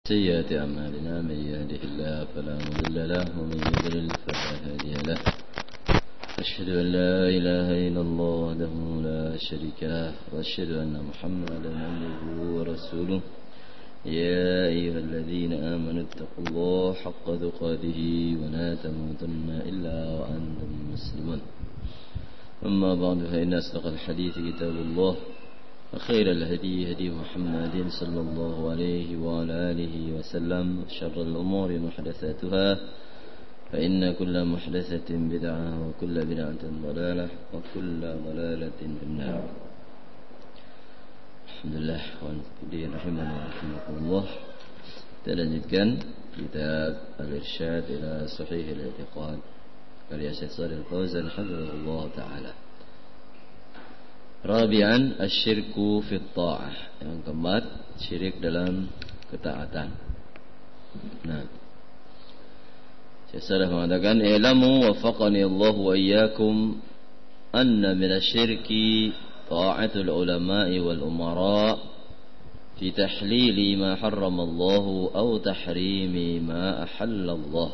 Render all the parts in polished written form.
سيئات أعمالنا من يهده الله فلا مضل له ومن يضلل فلا هادي له أشهد أن لا إله إلا الله وحده لا شريك له وأشهد أن محمدا عبده ورسوله يا أيها الذين آمنوا اتقوا الله حق تقاته ولا تموتن إلا وأنتم مسلمون أما بعد فإن أصدق الحديث كتاب الله وخير الهدي هدي محمد صلى الله عليه وعلى آله وسلم شر الأمور محدثاتها فإن كل محدثة بدعة وكل بدعة ضلالة وكل ضلالة في النار. Alhamdulillah wa nasta'in rahimana wa rahimakumullah. Kita lanjutkan kitab Al-Irsyad ila Sahih Al-I'tiqad karya Syekh Shalih Al-Fauzan hafizahullah taala. Rabi'an asyirku fi ta'ah. Yang keempat, syirik dalam ketaatan. Nah, Syekh Shalih mengatakan, "I'lamu waffaqani Allah wa iyyakum anna min asyirki ta'atul ulama'i wal umara fi tahlili ma harrama Allah aw tahrimi ma ahalla Allah."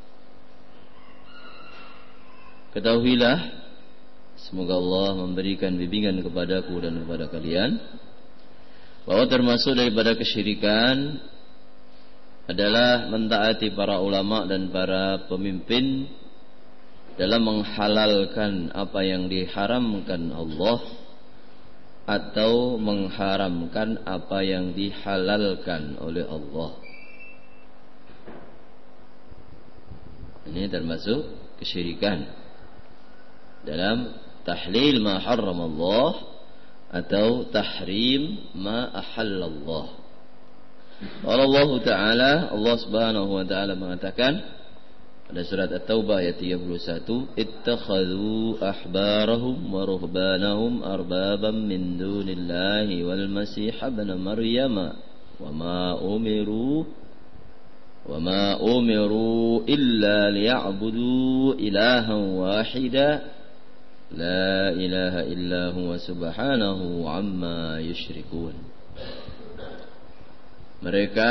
Ketahuilah, semoga Allah memberikan bimbingan kepadaku dan kepada kalian, bahwa termasuk daripada kesyirikan adalah mentaati para ulama dan para pemimpin dalam menghalalkan apa yang diharamkan Allah atau mengharamkan apa yang dihalalkan oleh Allah. Ini termasuk kesyirikan dalam tahlil ma harram Allah atau tahrim ma ahalla Allah. Allah Ta'ala, Allah Subhanahu wa Ta'ala mengatakan pada surat At-Taubah ayat 31, "Ittakhadhu ahbarahum wa ruhbanahum arbaban min dunillahi wal masih ibn Maryam wa ma umiru illa liya'budu ilahan wahida la ilaha illa huwa subhanahu amma yushrikun." Mereka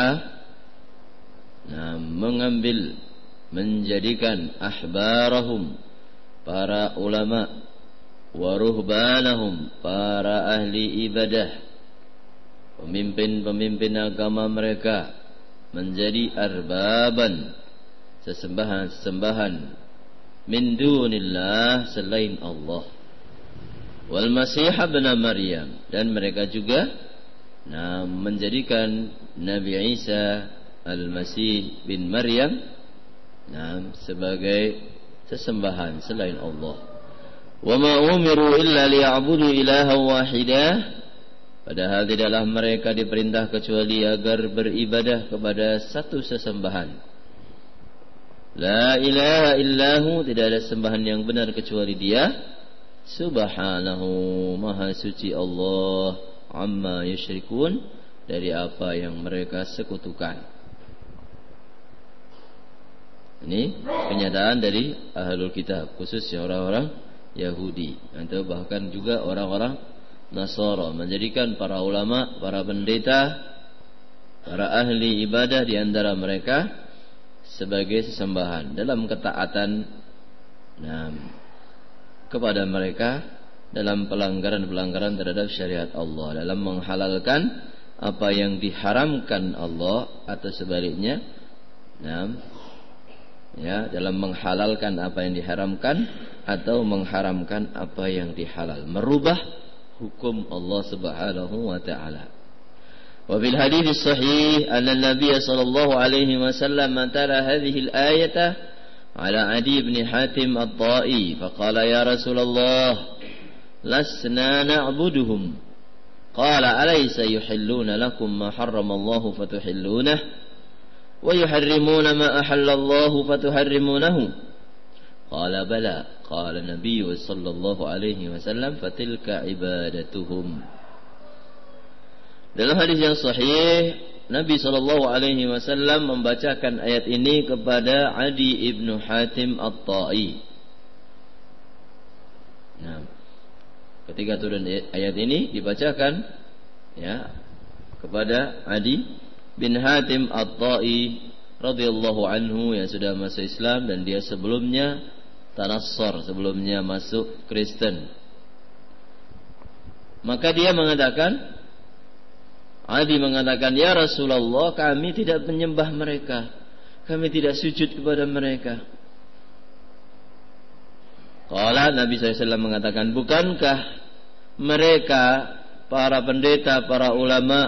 menjadikan ahbarahum, para ulama, wa ruhbanahum, para ahli ibadah, pemimpin-pemimpin agama mereka, menjadi arbaban, sesembahan-sesembahan, min dunillah, selain Allah, wal masih ibn Maryam, dan mereka juga menjadikan Nabi Isa al-Masih bin Maryam sebagai sesembahan selain Allah. Wa ma umiru illa liya'budu ilahan wahidah, padahal tidaklah mereka diperintah kecuali agar beribadah kepada satu sesembahan. La ilaha illahu, tidak ada sembahan yang benar kecuali Dia. Subhanahu, maha suci Allah, amma yusyrikun, dari apa yang mereka sekutukan. Ini kenyataan dari ahlul kitab, khususnya orang-orang Yahudi, atau bahkan juga orang-orang Nasara, menjadikan para ulama, para pendeta, para ahli ibadah di antara mereka sebagai sesembahan dalam ketaatan kepada mereka, dalam pelanggaran-pelanggaran terhadap syariat Allah, dalam menghalalkan apa yang diharamkan Allah, atau sebaliknya, dalam menghalalkan apa yang diharamkan atau mengharamkan apa yang dihalal, merubah hukum Allah Subhanahu wa Ta'ala. Wa bil hadits sahih anna Nabiy sallallahu alaihi wasallam tala hadhihi al-ayata ala Adi bin Hatim at-Ta'i faqala ya Rasulullah lasna na'buduhum qala alaysa yuhilluna lakum ma harrama Allah fatuhillunah wa yuharrimuna ma ahalla Allah fatuharrimunahu qala bala qala Nabiy sallallahu alaihi wasallam fatilka ibadatuhum. Dalam hadis yang sahih, Nabi sallallahu alaihi wasallam membacakan ayat ini kepada Adi ibnu Hatim at-Ta'i. Ketika turun ayat ini dibacakan kepada Adi bin Hatim At-Tai radhiyallahu anhu yang sudah masuk Islam dan dia sebelumnya tanassar, sebelumnya masuk Kristen. Maka dia mengatakan, Adi mengatakan, ya Rasulullah, kami tidak menyembah mereka, kami tidak sujud kepada mereka. Qala, Nabi SAW mengatakan, bukankah mereka, para pendeta, para ulama,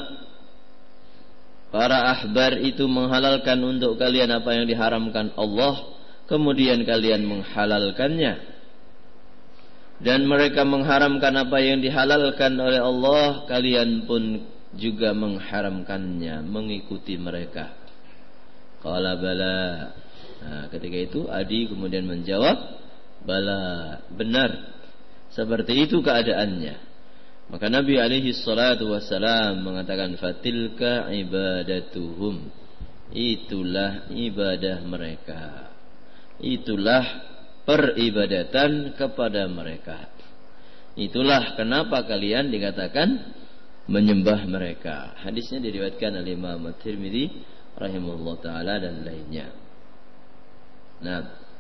para ahbar itu menghalalkan untuk kalian apa yang diharamkan Allah, kemudian kalian menghalalkannya, dan mereka mengharamkan apa yang dihalalkan oleh Allah, kalian pun juga mengharamkannya, mengikuti mereka. Qala bala. Nah, ketika itu Adi kemudian menjawab, bala, benar, seperti itu keadaannya. Maka Nabi alaihi salatu wassalam mengatakan, fatilka ibadatuhum, itulah ibadah mereka, itulah peribadatan kepada mereka. Itulah kenapa kalian dikatakan menyembah mereka. Hadisnya diriwayatkan oleh Imam At-Tirmidzi rahimahullah taala dan lainnya. Nah,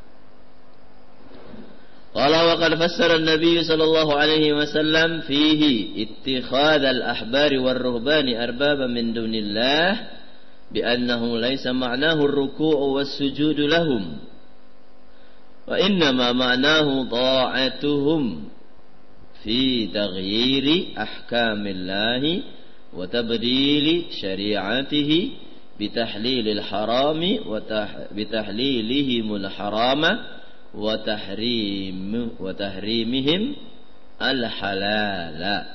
qala wa qad fassara an-nabiy sallallahu alaihi wasallam fihi ittikhadz al-ahbar war-ruhban arbaba min dunillah bi annahu laysa ma'nahu ar-ruku' was-sujud lahum wa inna ma ma'nahu ta'atuhum fi taghyiri ahkamillahi wa tabdili syari'atihi bitahlilil harami wa bitahlilihimul harama wa tahrimihim al-halala.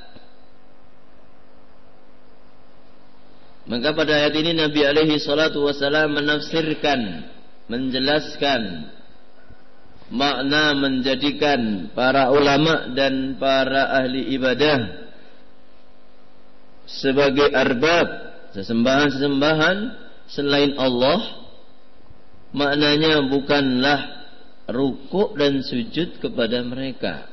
Maka pada ayat ini Nabi alaihi salatu wasallam menafsirkan, menjelaskan makna menjadikan para ulama dan para ahli ibadah sebagai arbab, sesembahan-sesembahan selain Allah. Maknanya bukanlah rukuk dan sujud kepada mereka.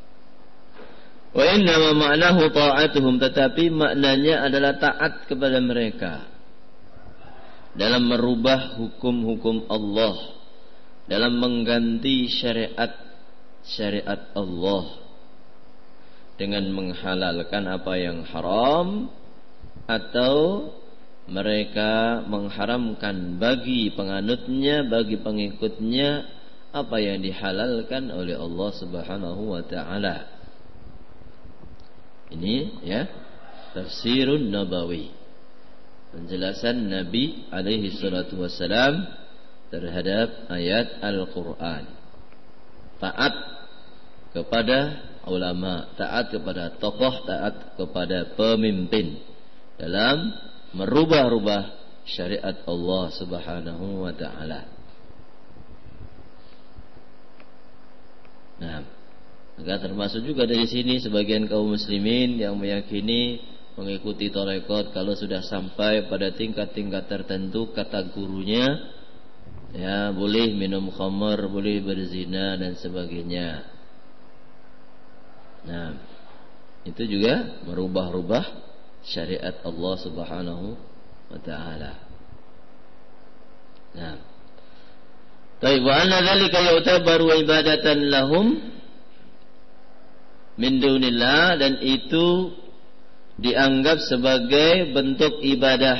Wa inna ma ma'nahu ta'atuhum, tetapi maknanya adalah taat kepada mereka dalam merubah hukum-hukum Allah, dalam mengganti syariat Allah dengan menghalalkan apa yang haram, atau mereka mengharamkan bagi penganutnya, bagi pengikutnya apa yang dihalalkan oleh Allah Subhanahu wa taala. Ini ya, tafsirun nabawi, penjelasan Nabi alaihi salatu wassalam terhadap ayat Al-Quran. Taat kepada ulama, taat kepada tokoh, taat kepada pemimpin dalam merubah-rubah syariat Allah Subhanahu wa ta'ala. Nah, maka termasuk juga dari sini sebagian kaum muslimin yang meyakini mengikuti tarekat kalau sudah sampai pada tingkat-tingkat tertentu, kata gurunya, ya boleh minum khamar, boleh berzina dan sebagainya. Nah, itu juga merubah-rubah syariat Allah Subhanahu wa taala. Nah, baik, wa anna dzalika yu'tabaru ibadatan lahum min dunillah, dan itu dianggap sebagai bentuk ibadah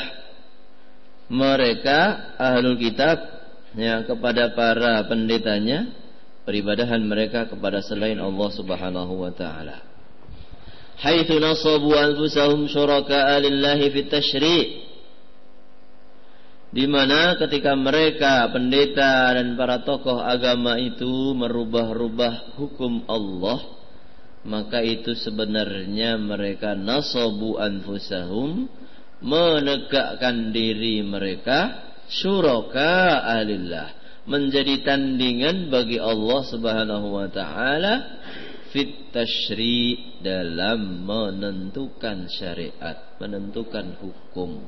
mereka ahlul kitab ya kepada para pendetanya, peribadahan mereka kepada selain Allah Subhanahu wa taala. Haitsu nasabu anfusahum syuraka'a lillahi fit tasyri', di mana ketika mereka pendeta dan para tokoh agama itu merubah-rubah hukum Allah, maka itu sebenarnya mereka nasabu anfusahum, menegakkan diri mereka syuraka alillah, menjadi tandingan bagi Allah Subhanahu wa taala fit tasyri', dalam menentukan syariat, menentukan hukum.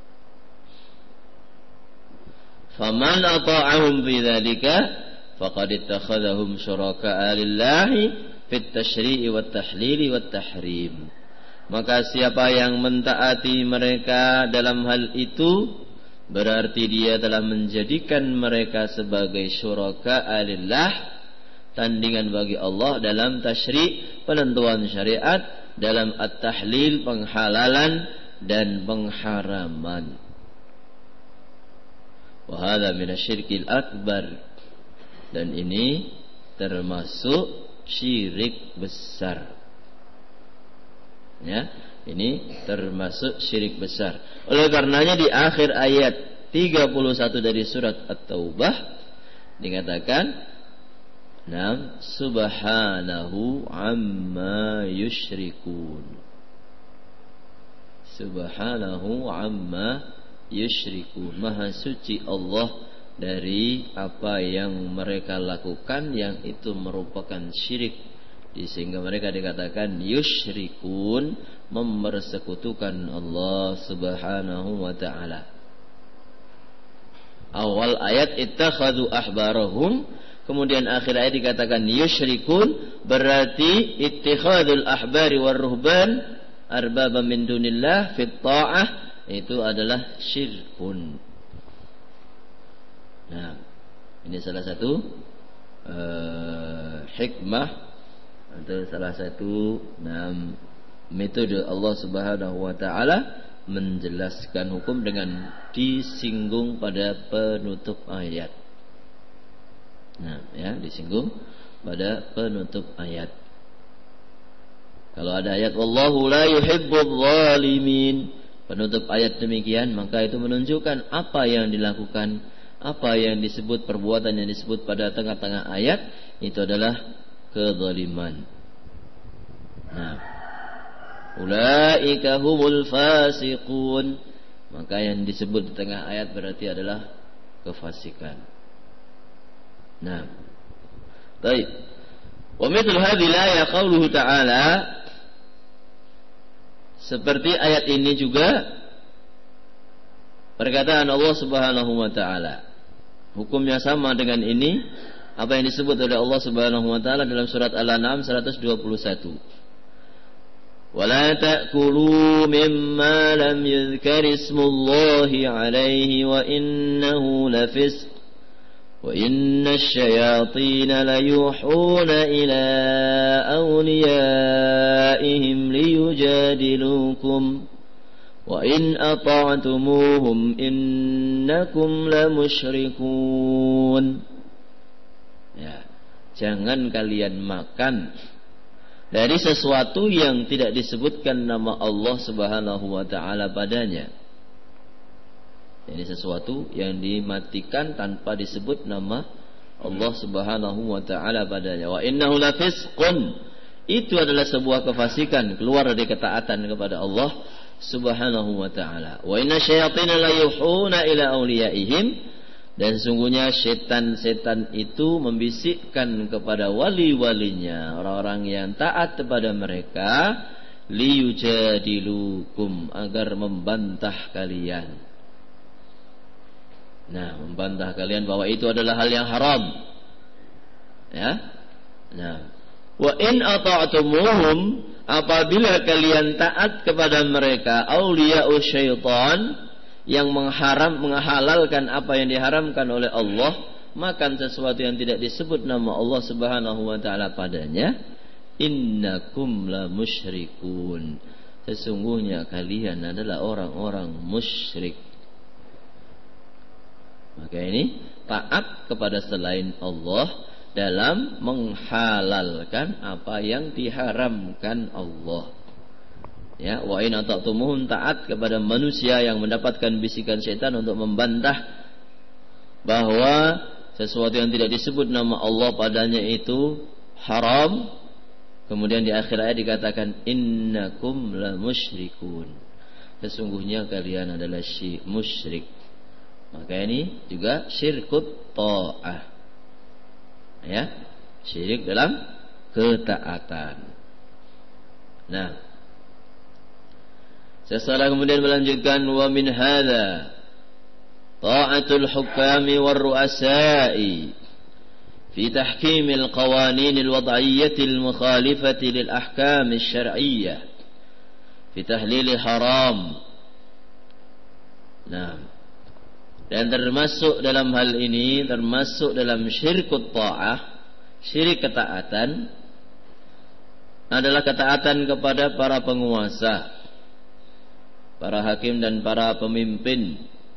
Faman ata'ahum fi dzalika faqad ittakhadhahum syuraka lillahi fit tasyri'i wat tahlili wat tahrim. Maka siapa yang mentaati mereka dalam hal itu, berarti dia telah menjadikan mereka sebagai syuraka lillah, tandingan bagi Allah dalam tasyri', penentuan syariat, dalam at-tahlil, penghalalan dan pengharaman. Wa hadza minasyirkil akbar, dan ini termasuk syirik besar. Ya, ini termasuk syirik besar. Oleh karenanya di akhir ayat 31 dari surat At-Taubah dikatakan, "Nam subhanahu amma yusyrikun." Subhanahu amma yusyrikun. Maha suci Allah dari apa yang mereka lakukan yang itu merupakan syirik. Sehingga mereka dikatakan yusyrikun, mempersekutukan Allah Subhanahu wa ta'ala. Awal ayat ittakhadhu ahbarahum, kemudian akhir ayat dikatakan yusyrikun, berarti ittikhadul ahbari war ruhban arbaba min dunillah fit ta'ah, itu adalah syirkun. Nah, ini salah satu hikmah atau salah satu metode Allah Subhanahu wa ta'ala menjelaskan hukum dengan disinggung pada penutup ayat. Nah, ya, disinggung pada penutup ayat. Kalau ada ayat wallahu la yuhibbul zalimin, penutup ayat demikian, maka itu menunjukkan apa yang dilakukan, apa yang disebut, perbuatan yang disebut pada tengah-tengah ayat itu adalah kezaliman. Nah, ulaika humul fasiqun, maka yang disebut di tengah ayat berarti adalah kefasikan. Nah, baik. Wa mithlu hadhihi al-ayah qauluhu ta'ala, seperti ayat ini juga perkataan Allah Subhanahu wa ta'ala. Hukumnya sama dengan ini, apa yang disebut oleh Allah Subhanahu wa ta'ala dalam surat Al-An'am 121. وَلَا تَأْكُلُوا مِمَّا لَمْ يُذْكَرِ اسْمُ اللَّهِ عَلَيْهِ وَإِنَّهُ لَفِسْقٌ وَإِنَّ الشَّيَاطِينَ لَيُوحُونَ إِلَىٰ أَوْلِيَائِهِمْ لِيُجَادِلُوكُمْ وَإِنْ أَطَعْتُمُوهُمْ إِنَّكُمْ لَمُشْرِكُونَ. Ya, jangan kalian makan dari sesuatu yang tidak disebutkan nama Allah Subhanahu wa ta'ala padanya. Ini sesuatu yang dimatikan tanpa disebut nama Allah Subhanahu wa ta'ala padanya. Wa innahu lafisqun, itu adalah sebuah kefasikan, keluar dari ketaatan kepada Allah Subhanahu wa ta'ala. Wa inna syayatina la yuhuna ila awliyaihim, dan sesungguhnya setan-setan itu membisikkan kepada wali-walinya, orang-orang yang taat kepada mereka, liyujadilukum, agar membantah kalian. Nah, membantah kalian bahwa itu adalah hal yang haram. Ya. Nah, wa in ata'tumuhum, apabila kalian taat kepada mereka, auliya'u syaitan, yang menghalalkan apa yang diharamkan oleh Allah, makan sesuatu yang tidak disebut nama Allah Subhanahu wa ta'ala padanya, innakum la musyrikun, sesungguhnya kalian adalah orang-orang musyrik. Maka ini taat kepada selain Allah dalam menghalalkan apa yang diharamkan Allah. Ya, wa in ata'tumuhum, taat kepada manusia yang mendapatkan bisikan setan untuk membantah bahwa sesuatu yang tidak disebut nama Allah padanya itu haram. Kemudian di akhir ayat dikatakan innakum la musyrikun, sesungguhnya kalian adalah musyrik. Maka ini juga syirkut ta'ah. Ya, syirik dalam ketaatan. Nah, setelah kemudian melanjutkan, wa min hadza ta'atul hukami war ru'asa'i fi tahkimil qawaninil wad'iyyati al mukhalifati lil ahkam asy-syar'iyyah fi tahlili haram. Nah, dan termasuk dalam hal ini, termasuk dalam syirkut ta'ah, syirik ketaatan, adalah ketaatan kepada para penguasa, para hakim dan para pemimpin,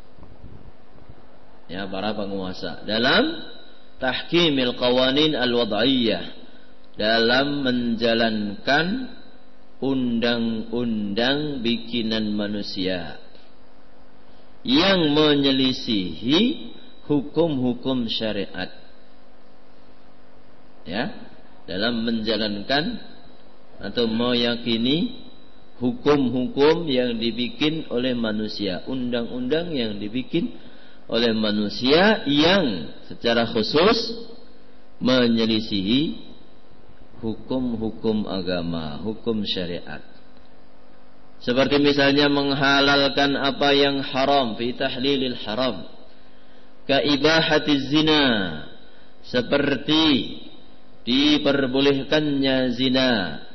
ya, para penguasa dalam tahkimil qawanin al-wad'iyah, dalam menjalankan undang-undang bikinan manusia yang menyelisihi hukum-hukum syariat, ya, dalam menjalankan atau meyakini hukum-hukum yang dibikin oleh manusia, undang-undang yang dibikin oleh manusia yang secara khusus menyelisihi hukum-hukum agama, hukum syariat. Seperti misalnya menghalalkan apa yang haram, fi tahlilil haram, ka ibahatiz zina, seperti diperbolehkannya zina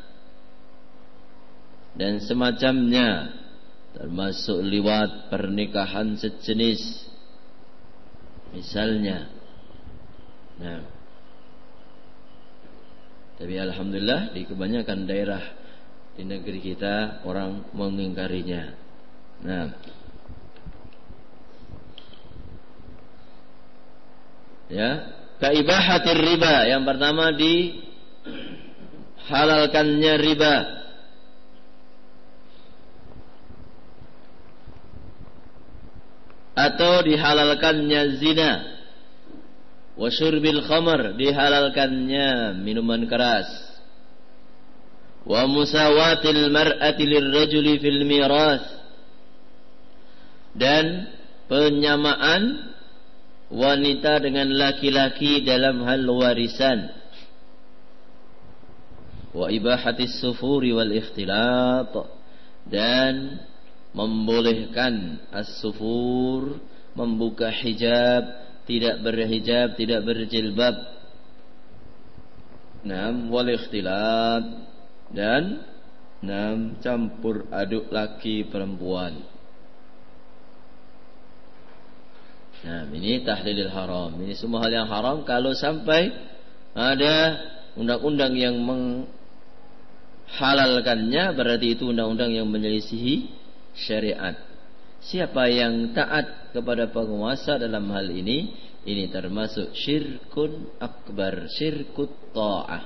dan semacamnya, termasuk liwat, pernikahan sejenis misalnya. Nah, tapi alhamdulillah di kebanyakan daerah di negeri kita orang mengingkarinya. Nah, ya, kaibahatir riba, yang pertama dihalalkannya riba. Atau dihalalkannya zina. Wa syurbil khamr, dihalalkannya minuman keras. Wa musawatil mar'ati lirrajuli fil miras, dan penyamaan wanita dengan laki-laki dalam hal warisan. Wa ibahatis sufuri wal ikhtilat, dan membolehkan as-sufur, membuka hijab, tidak berhijab, tidak berjilbab. Naam, wal ikhtilat, dan naam, campur aduk laki perempuan. Nah, ini tahlilil haram. Ini semua hal yang haram. Kalau sampai ada undang-undang yang menghalalkannya, berarti itu undang-undang yang menyelisihi syariat. Siapa yang taat kepada penguasa dalam hal ini termasuk syirkun akbar, syirkut ta'ah.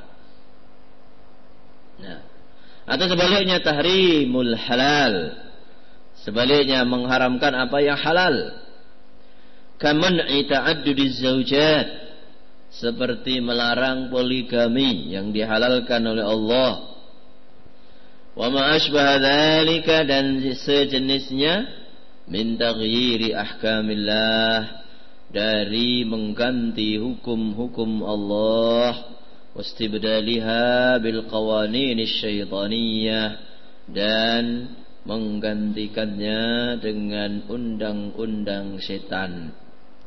Nah, atau sebaliknya tahrimul halal, sebaliknya mengharamkan apa yang halal. Kaman'i ta'addudiz zaujat, seperti melarang poligami yang dihalalkan oleh Allah. Wa ma asbaha dzalika, dan sejenisnya, min taghyiri ahkamillah, dari mengganti hukum-hukum Allah, wastibdaliha bil qawaninasy syaitaniyah, dan menggantikannya dengan undang-undang setan.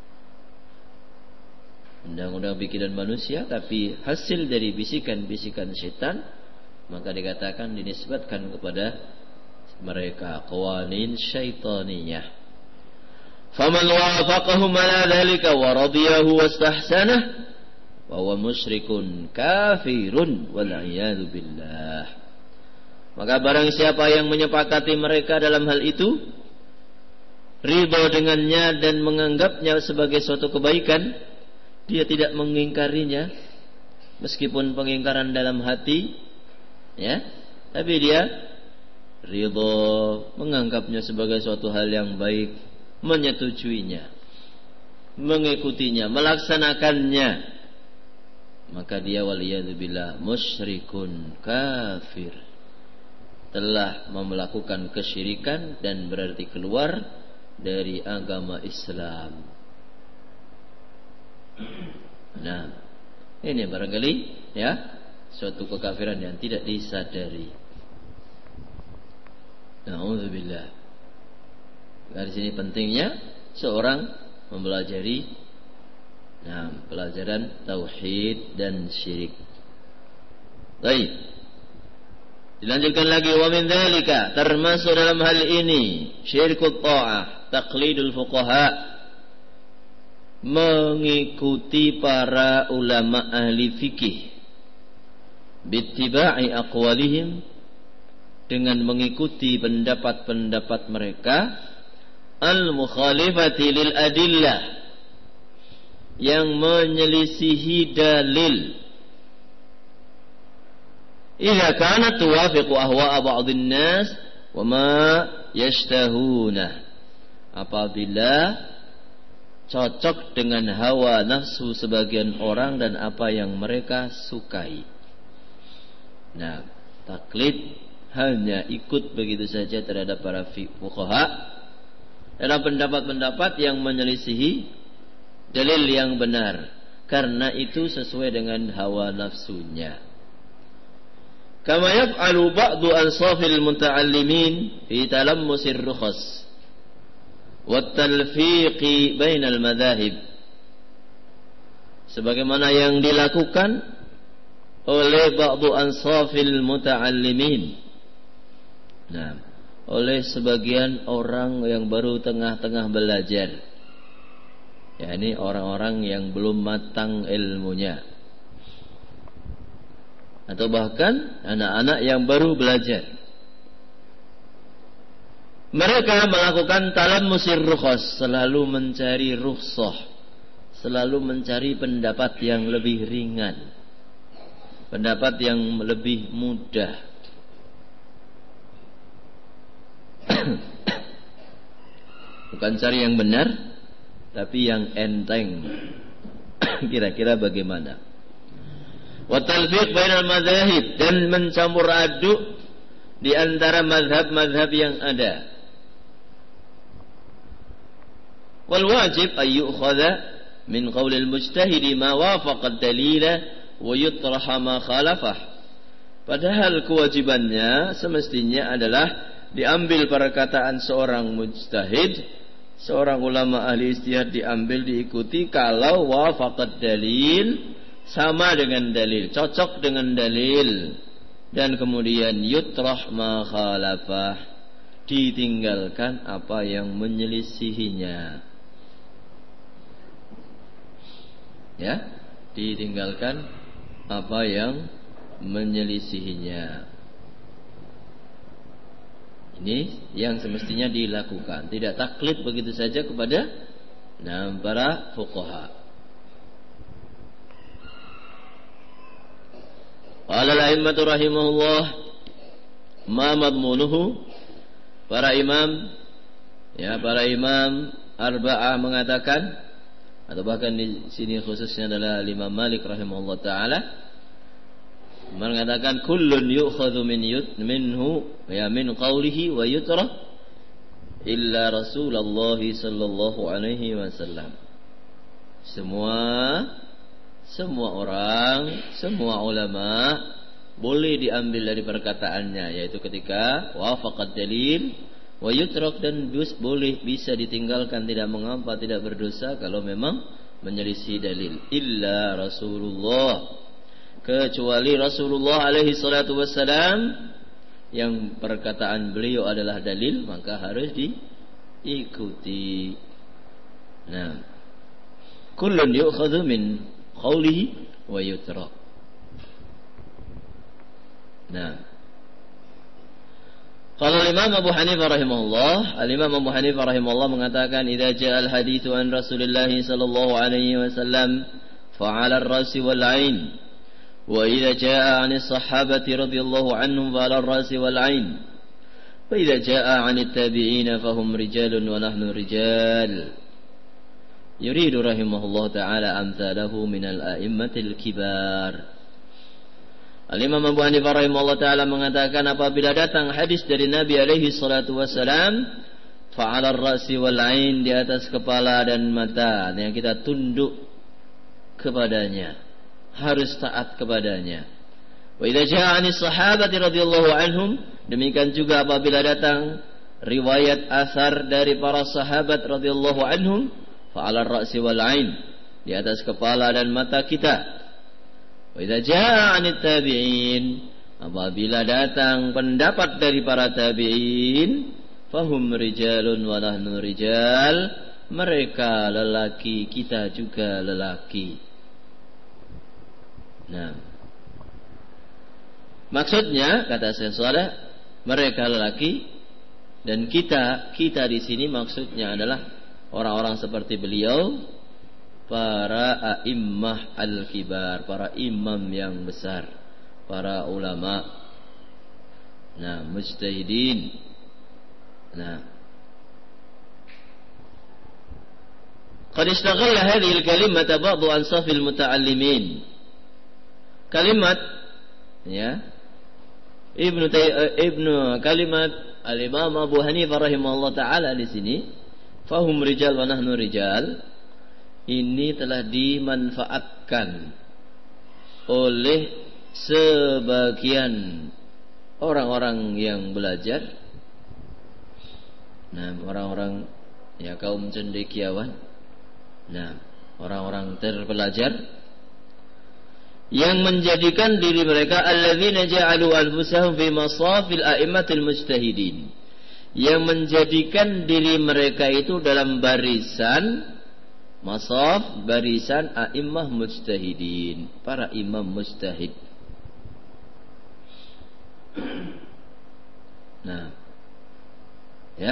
Undang-undang bikinan manusia tapi hasil dari bisikan-bisikan setan, maka dikatakan, dinisbatkan kepada mereka qawanin syaitaniyah. Faman wafaqahum ala dzalika wa radiyahu wastahsanah wa huwa musyrikun kafirun wal a'yadu billah. Maka barang siapa yang menyepakati mereka dalam hal itu, ridha dengannya dan menganggapnya sebagai suatu kebaikan, dia tidak mengingkarinya meskipun pengingkaran dalam hati, ya, tapi dia ridha, menganggapnya sebagai suatu hal yang baik, menyetujuinya, mengikutinya, melaksanakannya, maka dia waliyadzubillah musyrikun kafir, telah melakukan kesyirikan dan berarti keluar dari agama Islam. Nah, ini barangkali, ya, suatu kekafiran yang tidak disadari. Na'udzubillah. Dari sini pentingnya seorang mempelajari pelajaran tauhid dan syirik. Baik. Dilanjutkan lagi, wa min dzalika, termasuk dalam hal ini syirkut ta'ah, taqlidul fuqaha, mengikuti para ulama ahli fikih, bittiba'i aqwalihim, dengan mengikuti pendapat-pendapat mereka, al-mukhalifati lil adillah, yang menyelisihi dalil, idza kanat tuwafiqu ahwa'a ba'dhin nas wa ma yashtahuna, apabila cocok dengan hawa nafsu sebagian orang dan apa yang mereka sukai. Nah, taklid hanya ikut begitu saja terhadap para fuqaha dalam pendapat-pendapat yang menyelisihi dalil yang benar, karena itu sesuai dengan hawa nafsunya. Kama yaf'alu ba'du ansafil muta'allimin fi talammusir rukhas wa talfiqi bainal madahib, sebagaimana yang dilakukan oleh ba'du ansafil muta'allimin, nah, oleh sebagian orang yang baru tengah-tengah belajar, yakni orang-orang yang belum matang ilmunya, atau bahkan anak-anak yang baru belajar. Mereka melakukan talammusir rukhas, selalu mencari rukhsah, selalu mencari pendapat yang lebih ringan, pendapat yang lebih mudah. Bukan cari yang benar, tapi yang enteng. Kira-kira bagaimana? Wa talfiq bainal madzahib, dan mencampur aduk di antara mazhab-mazhab yang ada. Wal wajib ay yu'khadha min qaulil mujtahidi ma wafaqa ad-dalila wa yutraha ma khalafah. Padahal kewajibannya semestinya adalah diambil perkataan seorang mujtahid, seorang ulama ahli ijtihad, diambil, diikuti kalau wafaqad dalil, sama dengan dalil, cocok dengan dalil, dan kemudian yutrah ma khalafah, ditinggalkan apa yang menyelisihinya. Ya, ditinggalkan apa yang menyelisihinya. Ini yang semestinya dilakukan, tidak taklid begitu saja kepada para fuqaha. Qala al-a'immatu rahimahullah ma madmunuhu, para imam arba'ah mengatakan, atau bahkan di sini khususnya adalah Imam Malik rahimahullah taala mengatakan kullun yu'khadhu minhu ya min qawlihi wa yutrah illa Rasulullah sallallahu alaihi wasallam. Semua orang, semua ulama boleh diambil dari perkataannya, yaitu ketika wafaqad dalil wa yutrak, dan boleh bisa ditinggalkan, tidak mengapa, tidak berdosa kalau memang menyelisih dalil. Illa Rasulullah, kecuali Rasulullah alaihi salatu wassalam, yang perkataan beliau adalah dalil, maka harus diikuti. Nah, kullun yu'khadhu min qawlihi wa yutrak. Nah, kalau Imam Abu Hanifah rahimahullah, Al-Imam Abu Hanifah rahimahullah mengatakan, idza jaa al-haditsu an Rasulillah sallallahu alaihi wasallam fa'ala ar-ra'si wal 'ain, wa idza jaa 'an as-sahabati radhiyallahu anhum fa'ala ar-ra'si wal 'ain, wa idza jaa 'an at-tabi'in fahum rijalun wa nahnu rijal. Yuridu rahimahullah ta'ala amthalahu minal a'immatil kibar. Al-Imam Abu Hanifah rahimahullah ta'ala mengatakan, apabila datang hadis dari Nabi alaihi salatu wassalam, fa'ala ar-ra'si wal 'ain, di atas kepala dan mata, yang kita tunduk kepadanya, harus taat kepadanya. Wa idza jaa'a 'anis sahabati radhiyallahu anhum, demikian juga apabila datang riwayat asar dari para sahabat radhiyallahu anhum, fa'ala ar-ra'si wal 'ain, di atas kepala dan mata kita. Wa idza jaa'a 'anit tabi'in, apabila datang pendapat dari para tabi'in, fahum rijalun wa nahnu rijal, mereka lelaki, kita juga lelaki. Nah, maksudnya kata Syekh Shalih, mereka lelaki dan kita di sini maksudnya adalah orang-orang seperti beliau, para a'immah al-kibar, para imam yang besar, para ulama, nah, mujtahidin. Nah, qad istaghalla hadhihi al-kalimata ba'du ansafil muta'allimin. Kalimat, ya, kalimat al-Imam Abu Hanifah rahimahullah taala di sini, fahum rijal wa nahnu rijal, ini telah dimanfaatkan oleh sebagian orang-orang yang belajar, nah, orang-orang, ya, kaum cendekiawan, nah, orang-orang terpelajar yang menjadikan diri mereka alladzina ja'alu anfusahum fi masafil a'immatil mujtahidin, yang menjadikan diri mereka itu dalam barisan masaf, barisan a'immah mujtahidin, para imam mujtahid. Nah, ya,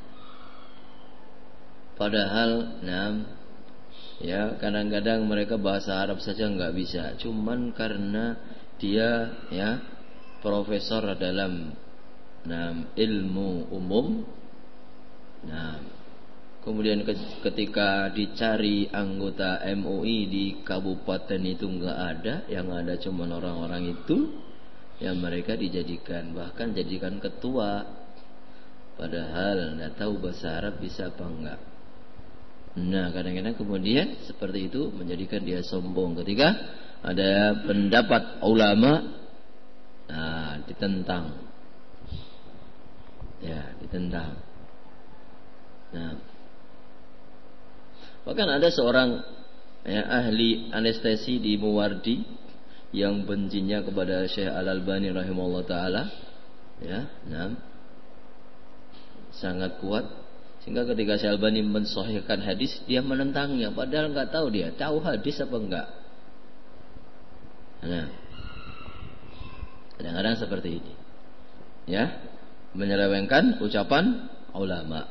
padahal, nah, ya, kadang-kadang mereka bahasa Arab saja nggak bisa, cuman karena dia, ya, profesor dalam, nah, ilmu umum. Nah, kemudian ketika dicari anggota MUI di kabupaten itu nggak ada, yang ada cuma orang-orang itu, yang mereka dijadikan, bahkan jadikan ketua, padahal nggak tahu bahasa Arab bisa apa enggak. Nah, kadang-kadang kemudian seperti itu menjadikan dia sombong ketika ada pendapat ulama, nah, ditentang, ya, ditentang. Nah, bahkan ada seorang, ya, ahli anestesi di Muwardi yang bencinya kepada Syekh Al-Albani rahimahullah taala, ya, nah, sangat kuat, sehingga ketika Syekh Al-Albani mensahihkan hadis, dia menentangnya, padahal nggak tahu, dia tahu hadis apa enggak. Nah, kadang-kadang seperti ini, ya, menyelewengkan ucapan ulama.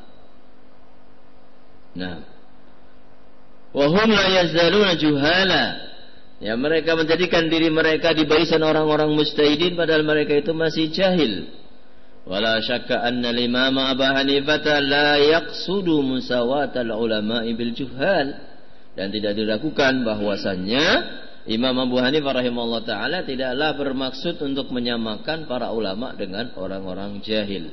Nah, wahum la yazdaluna juhala, ya, mereka menjadikan diri mereka di barisan orang-orang mujtahidin padahal mereka itu masih jahil. Wala syakka anna al-imam Abu Hanifah la yaqsudu musawatal ulama'i bil juhal, dan tidak diragukan bahwasannya Imam Abu Hanifah rahimahullah taala tidaklah bermaksud untuk menyamakan para ulama dengan orang-orang jahil.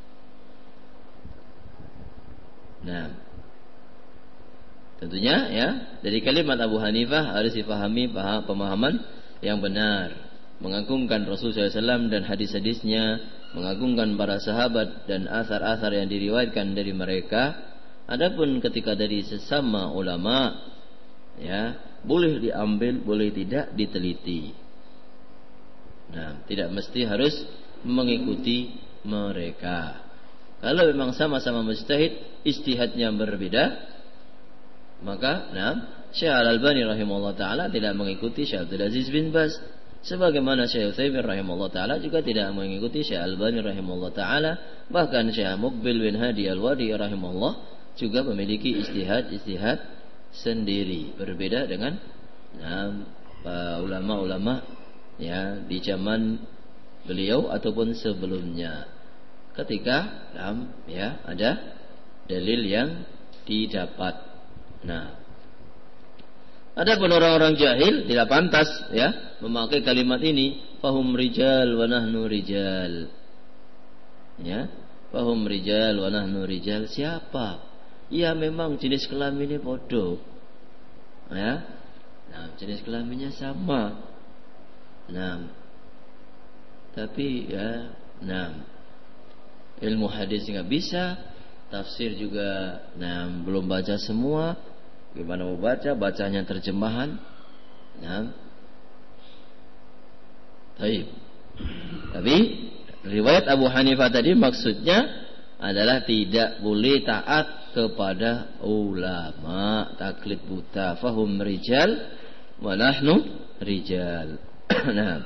Nah, tentunya, ya, dari kalimat Abu Hanifah harus dipahami pemahaman yang benar, mengagungkan Rasulullah SAW dan hadis-hadisnya, mengagungkan para sahabat dan asar-asar yang diriwayatkan dari mereka. Adapun ketika dari sesama ulama, ya, boleh diambil, boleh tidak, diteliti. Nah, tidak mesti harus mengikuti mereka. Kalau memang sama-sama mujtahid, ijtihadnya berbeda, maka, nah, Syekh Al-Albani rahimahullah taala tidak mengikuti Syekh Abdul Aziz bin Baz, sebagaimana Syekh Utsaimin rahimahullah taala juga tidak mengikuti Syekh Al-Albani rahimahullah taala. Bahkan Syekh Muqbil bin Hadi Al-Wadi rahimahullah juga memiliki ijtihad sendiri, berbeda dengan, nah, ulama-ulama, ya, di zaman beliau ataupun sebelumnya, ketika, ya, ada dalil yang didapat. Nah, adapun orang-orang jahil tidak pantas, ya, memakai kalimat ini, fahum rijal wa nahnu rijal, ya, fahum rijal wa nahnu rijal. Siapa? Ya, memang jenis kelaminnya bodoh, ya, nah, jenis kelaminnya sama, nah, tapi, ya, nah, ilmu hadis nggak bisa, tafsir juga, nah, belum baca semua. Gimana mau baca? Bacanya terjemahan. Nah, baik. Tapi riwayat Abu Hanifah tadi maksudnya adalah tidak boleh taat kepada ulama, taklid buta. Fahum rijal wa nahnu rijal. Nah.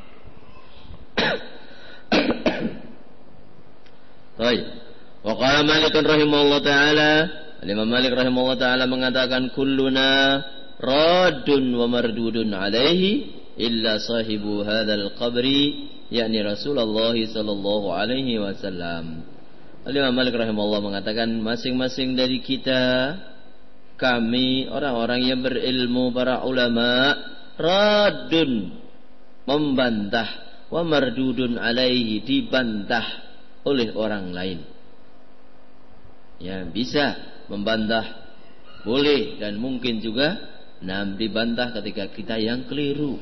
Baik. Wa qala Malik rahimahullah taala, Imam Malik rahimahullah taala mengatakan kulluna raddun wa mardudun alaihi illa sahibu hadzal qabri, yakni Rasulullah sallallahu alaihi wasallam. Imam Malik rahimahullah mengatakan masing-masing dari kita, kami orang-orang yang berilmu, para ulama, raddun membantah, wa mardudun alaihi dibantah oleh orang lain. Ya, bisa membantah boleh, dan mungkin juga dibantah ketika kita yang keliru.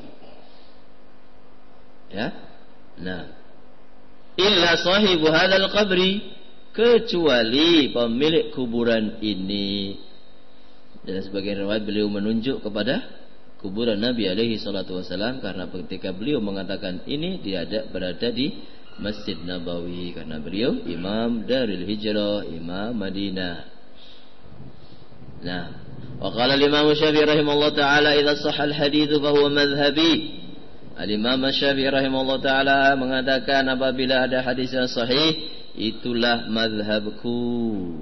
Ya. Nah, illa sahibu hadzal qabri, kecuali pemilik kuburan ini. Dan sebagian riwayat beliau menunjuk kepada kuburan Nabi alaihi salatu wasallam, karena ketika beliau mengatakan ini dia berada di Masjid Nabawi, karena beliau imam Darul Hijrah, imam Madinah. Nah, wa qala al-Imam Syafi'i rahimahullah taala idza shahha al-hadits fa huwa madhhabi. Al-Imam Syafi'i rahimahullah taala mengatakan apabila ada hadis yang sahih, itulah mazhabku.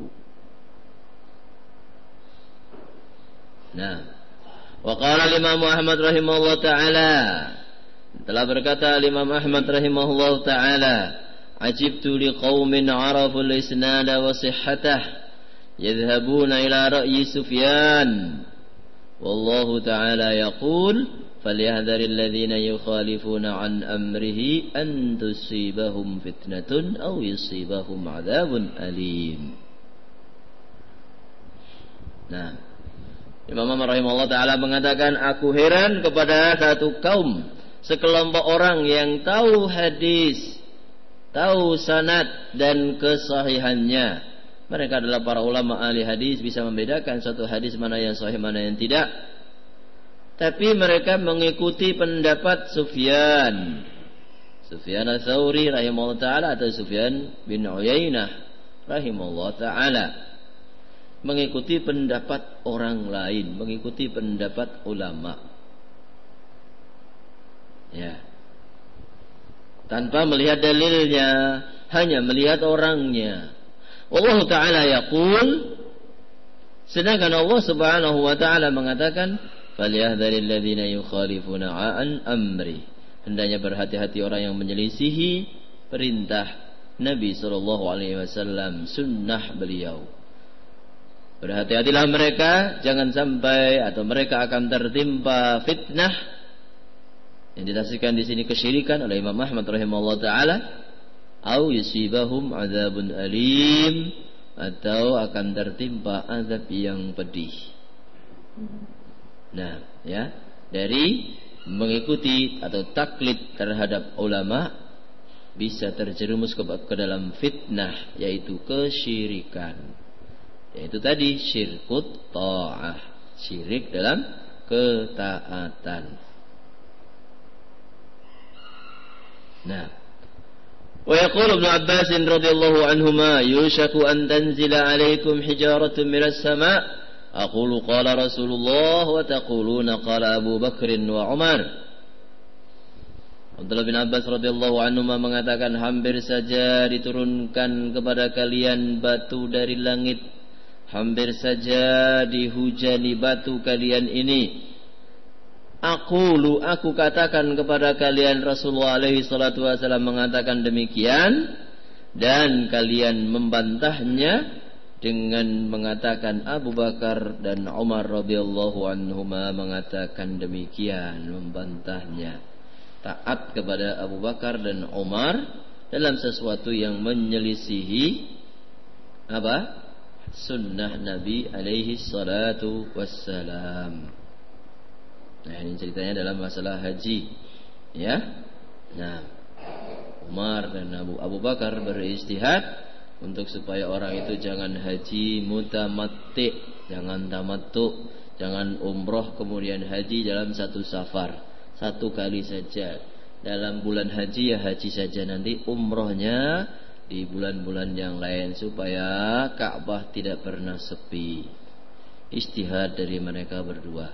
Nah, wa qala al-Imam Ahmad rahimahullah taala, telah berkata Imam Ahmad rahimahullah ta'ala, ajibtu liqaumin arafu al-isnada wa sihhatah yadhhabuna ila ra'yi Sufyan wallahu ta'ala yaqul falyahdharil ladhina yukhalifuna an amrihi an tusibahum fitnatun aw yusibahum adzabun alim. Nah, Imam Ahmad rahimahullah ta'ala mengatakan, aku heran kepada satu kaum, sekelompok orang yang tahu hadis, tahu sanad dan kesahihannya. Mereka adalah para ulama ahli hadis, bisa membedakan suatu hadis mana yang sahih, mana yang tidak. Tapi mereka mengikuti pendapat Sufyan Ats-Tsauri rahimahullah taala atau Sufyan bin Uyainah rahimahullah taala. Mengikuti pendapat orang lain, mengikuti pendapat ulama. Ya. Tanpa melihat dalilnya, hanya melihat orangnya. Allah Ta'ala yaqul, sedangkan Allah Subhanahu wa Ta'ala mengatakan, falyahdharil ladzina yukhalifuna an amri. Hendaknya berhati-hati orang yang menyelisihi perintah Nabi sallallahu alaihi wasallam, sunnah beliau. Berhati-hatilah mereka, jangan sampai atau mereka akan tertimpa fitnah. Yang ditafsirkan di sini kesyirikan oleh Imam Ahmad rahimahullah taala, au yusibahum adzabun alim, atau akan tertimpa azab yang pedih. Nah, ya, dari mengikuti atau taklid terhadap ulama bisa terjerumus ke dalam fitnah, yaitu kesyirikan. Yaitu tadi syirkut ta'ah, syirik dalam ketaatan. Nah, wa yaqulu Ibnu Abbas radhiyallahu anhuma yushaku an tanzila alaikum hijaratun minas sama', aqulu qala Rasulullah wa taquluna qala Abu Bakr wa Umar. Abdullah bin Abbas radhiyallahu anhuma mengatakan, hampir saja diturunkan kepada kalian batu dari langit, hampir saja dihujani batu kalian ini. Aku katakan kepada kalian, Rasulullah alaihi salatu wasallam mengatakan demikian, dan kalian membantahnya dengan mengatakan Abu Bakar dan Umar radhiyallahu anhuma mengatakan demikian, membantahnya. Taat kepada Abu Bakar dan Umar dalam sesuatu yang menyelisihi apa? Sunnah Nabi alaihi salatu wassalam. Nah, ini ceritanya dalam masalah haji, ya. Nah, Umar dan Abu Bakar beristihad untuk supaya orang itu jangan haji mutamatti, jangan tamattu, jangan umroh kemudian haji dalam satu safar, satu kali saja. dalam bulan haji ya haji saja, nanti umrohnya di bulan-bulan yang lain supaya Ka'bah tidak pernah sepi. Ijtihad dari mereka berdua.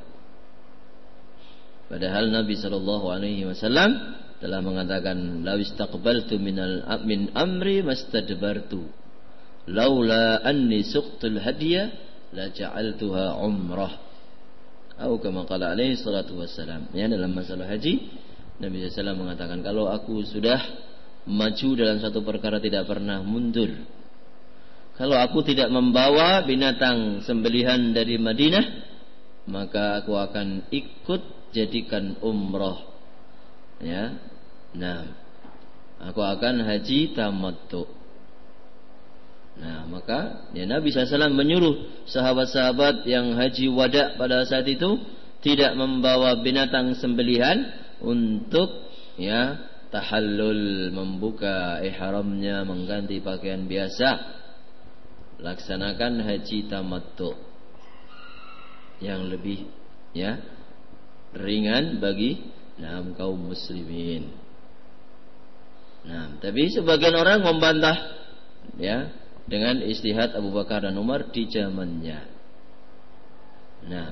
Padahal Nabi sallallahu alaihi wasallam telah mengatakan, "Law istaqbaltu min amri mastadbartu. Laula anni suqtul hadiya la ja'altuha umrah." Atau kama qala alaihi salatu wassalam. Ya, dalam masalah haji Nabi SAW mengatakan, kalau aku sudah maju dalam satu perkara tidak pernah mundur. Kalau aku tidak membawa binatang sembelihan dari Madinah, maka aku akan ikut jadikan umrah. Ya. Nah, aku akan haji tamattu. Nah, maka ya Nabi SAW menyuruh sahabat-sahabat yang haji wada pada saat itu tidak membawa binatang sembelihan untuk ya tahallul, membuka ihramnya, mengganti pakaian biasa, laksanakan haji tamattu yang lebih ya ringan bagi kaum muslimin. Nah, tapi sebagian orang membantah ya dengan ijtihad Abu Bakar dan Umar di zamannya. Nah,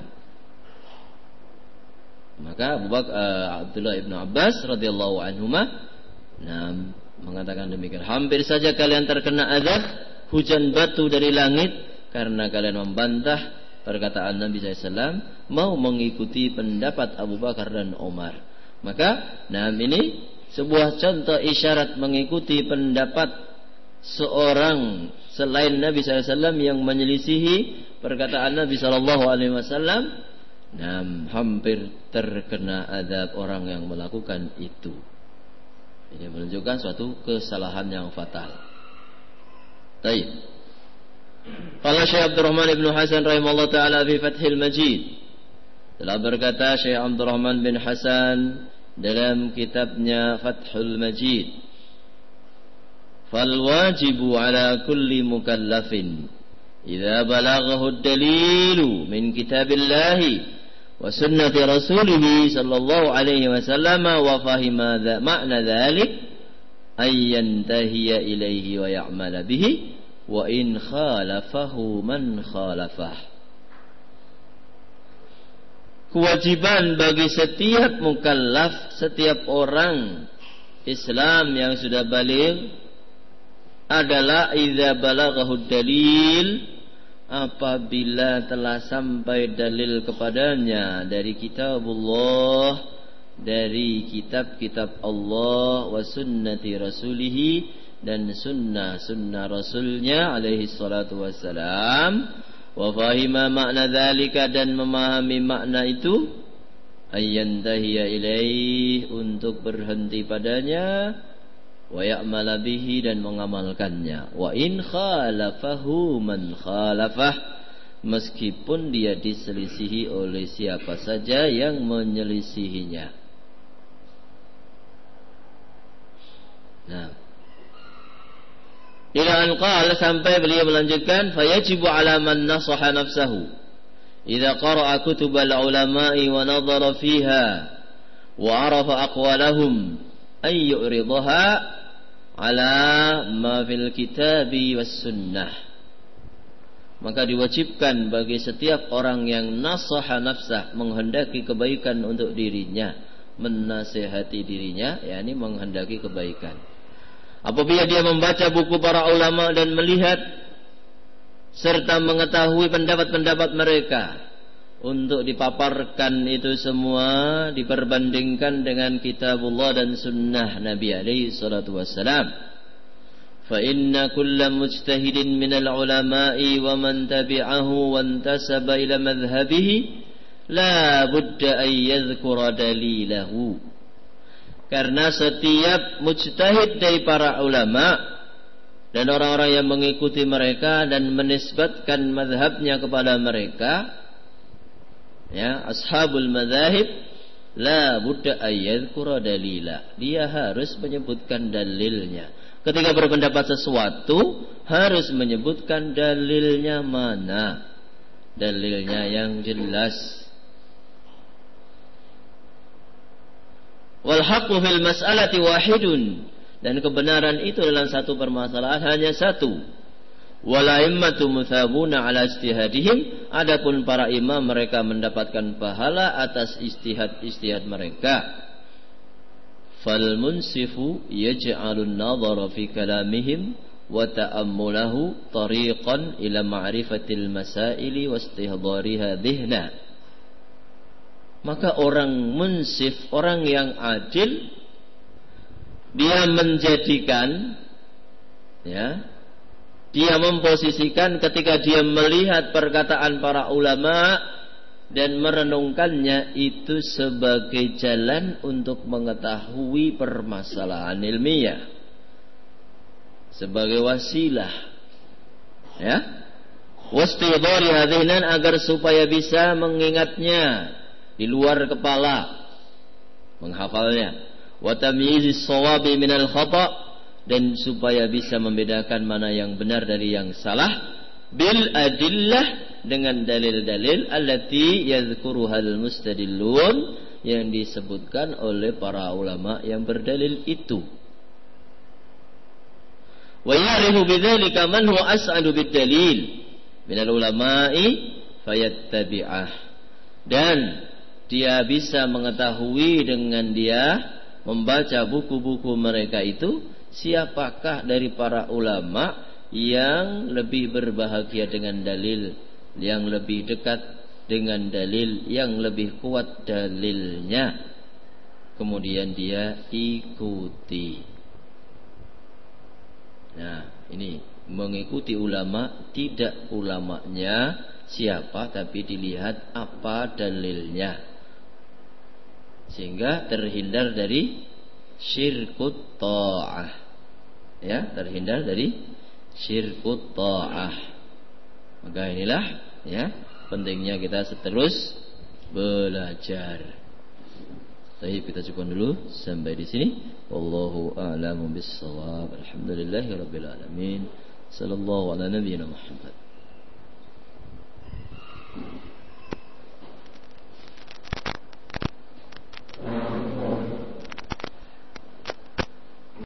maka Abdullah ibn Abbas radhiyallahu anhuma mengatakan demikian. Hampir saja kalian terkena azab hujan batu dari langit karena kalian membantah perkataan Nabi SAW, mau mengikuti pendapat Abu Bakar dan Umar. Maka, ini sebuah contoh isyarat mengikuti pendapat seorang selain Nabi SAW yang menyelisihi perkataan Nabi SAW. Hampir terkena azab orang yang melakukan itu. Ini menunjukkan suatu kesalahan yang fatal. Baik. Qala Syekh Abdurrahman bin Hasan rahimahullah taala fi Fathil Majid. Telah berkata Syekh Abdurrahman bin Hasan dalam kitabnya Fathul Majid, "Fal wajibu ala kulli mukallafin idza balaghahu ad-dalilu min kitabillahi wa sunnati rasulih sallallahu alaihi wasallam wa fahima ma'na dzalik ay yantahiya ilaihi wa ya'mala bihi wa in khalafahu man khalafah." Kewajiban bagi setiap mukallaf, setiap orang Islam yang sudah baligh adalah idza balaghahu dalil, apabila telah sampai dalil kepadanya dari kitabullah, dari kitab-kitab Allah, wa sunnati rasulih, dan sunnah rasulnya alaihi salatu wassalam, wa fahima makna dzalika, dan memahami makna itu, ayyantahiya ilaih, untuk berhenti padanya, wa ya'mala bihi, dan mengamalkannya, wa in khalafahu man khalafah, meskipun dia diselisihi oleh siapa saja yang menyelisihinya. Ila an qala, sampai beliau melanjutkan, fayajibu ala man nasaha nafsahu idza qara'a kutubal ulama'i wa nadhara fiha wa arafa aqwalahum ay yu'ridaha ala ma fil kitabi was sunnah. Maka diwajibkan bagi setiap orang yang nasaha nafsah, menghendaki kebaikan untuk dirinya, menasihati dirinya, yakni menghendaki kebaikan. Apabila dia membaca buku para ulama dan melihat serta mengetahui pendapat-pendapat mereka, untuk dipaparkan itu semua, diperbandingkan dengan kitabullah dan sunnah Nabi alaihi salatu wassalam. Fa inna kulla mujtahidin minal ulama'i wa man tabi'ahu wa intasaba ila madhhabihi la budda an yadhkura dalilahu. Karena setiap mujtahid dari para ulama dan orang-orang yang mengikuti mereka dan menisbatkan madhabnya kepada mereka, ya, ashabul madzahib, la budda ayyadhkura dalila, dia harus menyebutkan dalilnya. Ketika berpendapat sesuatu harus menyebutkan dalilnya mana, dalilnya yang jelas. Wal haqqu fil mas'alati wahidun, dan kebenaran itu dalam satu permasalahan hanya satu. Wal a'immatu muthabuna ala ijtihadihim, adapun para imam mereka mendapatkan pahala atas ijtihad mereka. Fal munsifu yaj'alun nadhara fi kalamihim wa ta'ammulahu tariqan ila ma'rifatil masaili wa istihdariha dhihna. Maka orang munsif, orang yang adil, dia menjadikan, ya, dia memposisikan ketika dia melihat perkataan para ulama dan merenungkannya itu sebagai jalan untuk mengetahui permasalahan ilmiah, sebagai wasilah, ya, wastidhari hadhinan, agar supaya bisa mengingatnya di luar kepala, menghafalnya, wa tamyizis shawabi minal khata', dan supaya bisa membedakan mana yang benar dari yang salah, bil adillah, dengan dalil-dalil allati yadhkuruhal mustadillun, yang disebutkan oleh para ulama yang berdalil itu. Wa ya'rifu bidzalika man huwa as'adu bid-dalil minal ulama'i fayattabi'ah, dan dia bisa mengetahui dengan dia membaca buku-buku mereka itu siapakah dari para ulama yang lebih berbahagia dengan dalil, yang lebih dekat dengan dalil, yang lebih kuat dalilnya, kemudian dia ikuti. Nah, ini mengikuti ulama, tidak ulamanya siapa, tapi dilihat apa dalilnya, sehingga terhindar dari syirkut ta'ah, ya, terhindar dari syirkut ta'ah. Maka inilah, ya, pentingnya kita terus belajar. Baik, kita cukup dulu sampai di sini. Wallahu a'lamu bis-shawab. Alhamdulillahirabbil alamin. Sallallahu ala nabiyyina Muhammad.